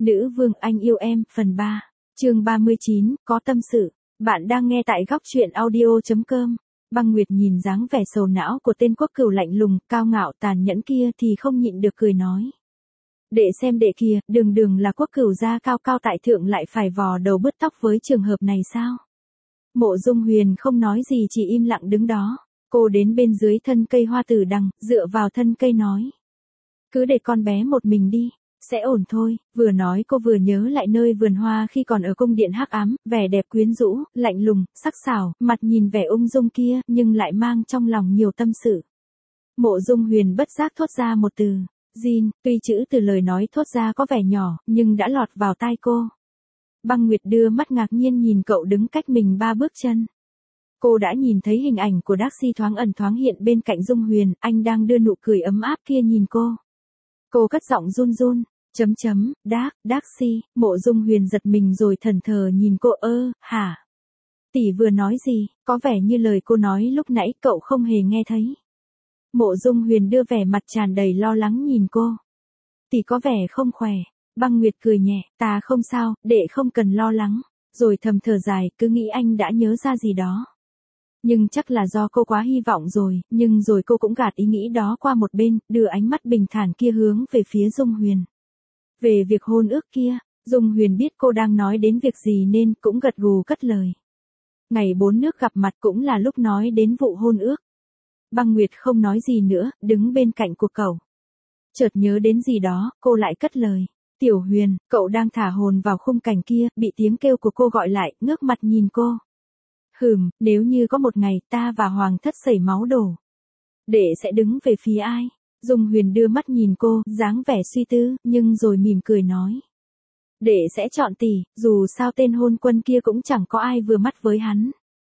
Nữ vương anh yêu em, phần 3. Chương 39, có tâm sự. Bạn đang nghe tại góc truyện audio.com. Băng Nguyệt nhìn dáng vẻ sầu não của tên quốc cửu lạnh lùng, cao ngạo tàn nhẫn kia thì không nhịn được cười nói. Đệ xem đệ kìa, đường đường là quốc cửu gia cao cao tại thượng lại phải vò đầu bứt tóc với trường hợp này sao? Mộ Dung Huyền không nói gì chỉ im lặng đứng đó. Cô đến bên dưới thân cây hoa tử đằng, dựa vào thân cây nói. Cứ để con bé một mình đi. Sẽ ổn thôi, vừa nói cô vừa nhớ lại nơi vườn hoa khi còn ở cung điện hắc ám, vẻ đẹp quyến rũ, lạnh lùng, sắc sảo, mặt nhìn vẻ ung dung kia, nhưng lại mang trong lòng nhiều tâm sự. Mộ Dung Huyền bất giác thốt ra một từ, Jin, tuy chữ từ lời nói thốt ra có vẻ nhỏ, nhưng đã lọt vào tai cô. Băng Nguyệt đưa mắt ngạc nhiên nhìn cậu đứng cách mình 3 bước chân. Cô đã nhìn thấy hình ảnh của Darcy thoáng ẩn thoáng hiện bên cạnh Dung Huyền, anh đang đưa nụ cười ấm áp kia nhìn cô. Cô cất giọng run run. Darcy, Mộ Dung Huyền giật mình rồi thẫn thờ nhìn cô hả? Tỷ vừa nói gì, có vẻ như lời cô nói lúc nãy cậu không hề nghe thấy. Mộ Dung Huyền đưa vẻ mặt tràn đầy lo lắng nhìn cô. Tỷ có vẻ không khỏe, Băng Nguyệt cười nhẹ, ta không sao, đệ không cần lo lắng, rồi thầm thở dài, cứ nghĩ anh đã nhớ ra gì đó. Nhưng chắc là do cô quá hy vọng rồi, nhưng rồi cô cũng gạt ý nghĩ đó qua một bên, đưa ánh mắt bình thản kia hướng về phía Dung Huyền. Về việc hôn ước kia, Dung Huyền biết cô đang nói đến việc gì nên cũng gật gù cất lời. Ngày 4 nước gặp mặt cũng là lúc nói đến vụ hôn ước. Băng Nguyệt không nói gì nữa, đứng bên cạnh của cậu. Chợt nhớ đến gì đó, cô lại cất lời. Tiểu Huyền, cậu đang thả hồn vào khung cảnh kia, bị tiếng kêu của cô gọi lại, ngước mặt nhìn cô. Nếu như có một ngày ta và Hoàng thất sẩy máu đổ, đệ sẽ đứng về phía ai? Dung Huyền đưa mắt nhìn cô, dáng vẻ suy tư, nhưng rồi mỉm cười nói. Đệ sẽ chọn tỷ, dù sao tên hôn quân kia cũng chẳng có ai vừa mắt với hắn.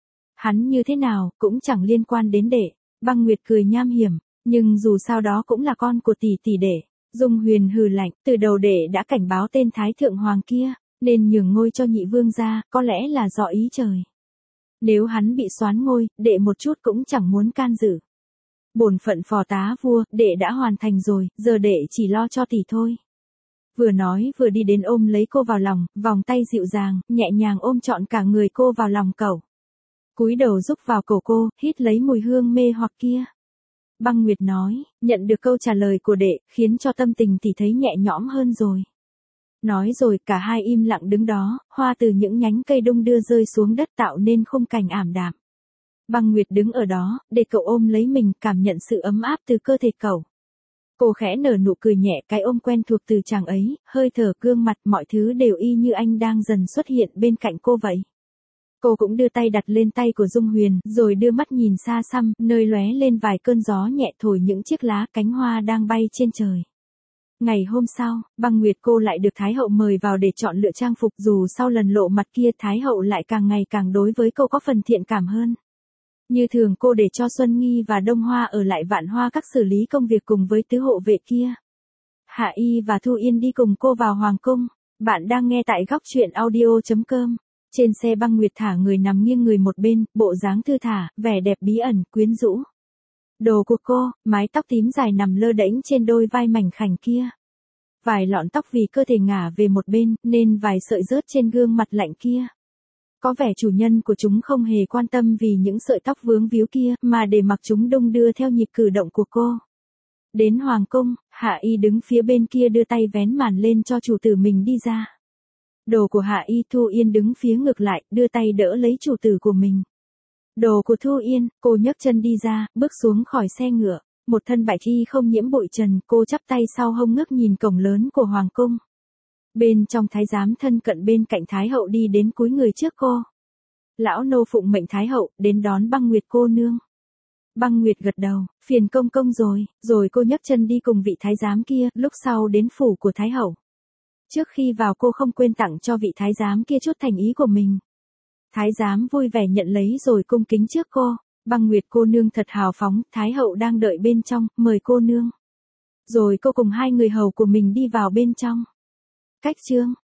Hắn như thế nào, cũng chẳng liên quan đến đệ. Băng Nguyệt cười nham hiểm, nhưng dù sao đó cũng là con của tỷ đệ. Dung Huyền hừ lạnh, từ đầu đệ đã cảnh báo tên Thái Thượng Hoàng kia, nên nhường ngôi cho nhị vương gia, có lẽ là do ý trời. Nếu hắn bị soán ngôi, đệ một chút cũng chẳng muốn can dự. Bổn phận phò tá vua, đệ đã hoàn thành rồi, giờ đệ chỉ lo cho tỷ thôi. Vừa nói vừa đi đến ôm lấy cô vào lòng, vòng tay dịu dàng, nhẹ nhàng ôm trọn cả người cô vào lòng cậu. Cúi đầu rúc vào cổ cô, hít lấy mùi hương mê hoặc kia. Băng Nguyệt nói, nhận được câu trả lời của đệ, khiến cho tâm tình tỷ thấy nhẹ nhõm hơn rồi. Nói rồi cả hai im lặng đứng đó, hoa từ những nhánh cây đung đưa rơi xuống đất tạo nên khung cảnh ảm đạm. Băng Nguyệt đứng ở đó, để cậu ôm lấy mình, cảm nhận sự ấm áp từ cơ thể cậu. Cô khẽ nở nụ cười nhẹ, cái ôm quen thuộc từ chàng ấy, hơi thở, gương mặt, mọi thứ đều y như anh đang dần xuất hiện bên cạnh cô vậy. Cô cũng đưa tay đặt lên tay của Dung Huyền, rồi đưa mắt nhìn xa xăm, nơi lóe lên vài cơn gió nhẹ thổi những chiếc lá cánh hoa đang bay trên trời. Ngày hôm sau, Băng Nguyệt cô lại được Thái hậu mời vào để chọn lựa trang phục, dù sau lần lộ mặt kia Thái hậu lại càng ngày càng đối với cô có phần thiện cảm hơn. Như thường cô để cho Xuân Nghi và Đông Hoa ở lại Vạn Hoa các xử lý công việc cùng với tứ hộ vệ kia. Hạ Y và Thu Yên đi cùng cô vào Hoàng cung. Bạn đang nghe tại góc truyện audio.com. Trên xe Băng Nguyệt thả người nằm nghiêng người một bên, bộ dáng thư thả, vẻ đẹp bí ẩn, quyến rũ. Đồ của cô, mái tóc tím dài nằm lơ đễnh trên đôi vai mảnh khảnh kia. Vài lọn tóc vì cơ thể ngả về một bên, nên vài sợi rớt trên gương mặt lạnh kia. Có vẻ chủ nhân của chúng không hề quan tâm vì những sợi tóc vướng víu kia, mà để mặc chúng đung đưa theo nhịp cử động của cô. Đến Hoàng cung, Hạ Y đứng phía bên kia đưa tay vén màn lên cho chủ tử mình đi ra. Đồ của Hạ Y, Thu Yên đứng phía ngược lại, đưa tay đỡ lấy chủ tử của mình. Đồ của Thu Yên, cô nhấc chân đi ra, bước xuống khỏi xe ngựa. Một thân bạch y không nhiễm bụi trần, cô chắp tay sau hông ngước nhìn cổng lớn của Hoàng cung. Bên trong thái giám thân cận bên cạnh Thái hậu đi đến cúi người trước cô. Lão nô phụng mệnh Thái hậu, đến đón Băng Nguyệt cô nương. Băng Nguyệt gật đầu, phiền công công rồi cô nhấc chân đi cùng vị thái giám kia, lúc sau đến phủ của Thái hậu. Trước khi vào cô không quên tặng cho vị thái giám kia chút thành ý của mình. Thái giám vui vẻ nhận lấy rồi cung kính trước cô. Băng Nguyệt cô nương thật hào phóng, Thái hậu đang đợi bên trong, mời cô nương. Rồi cô cùng hai người hầu của mình đi vào bên trong. Cách chương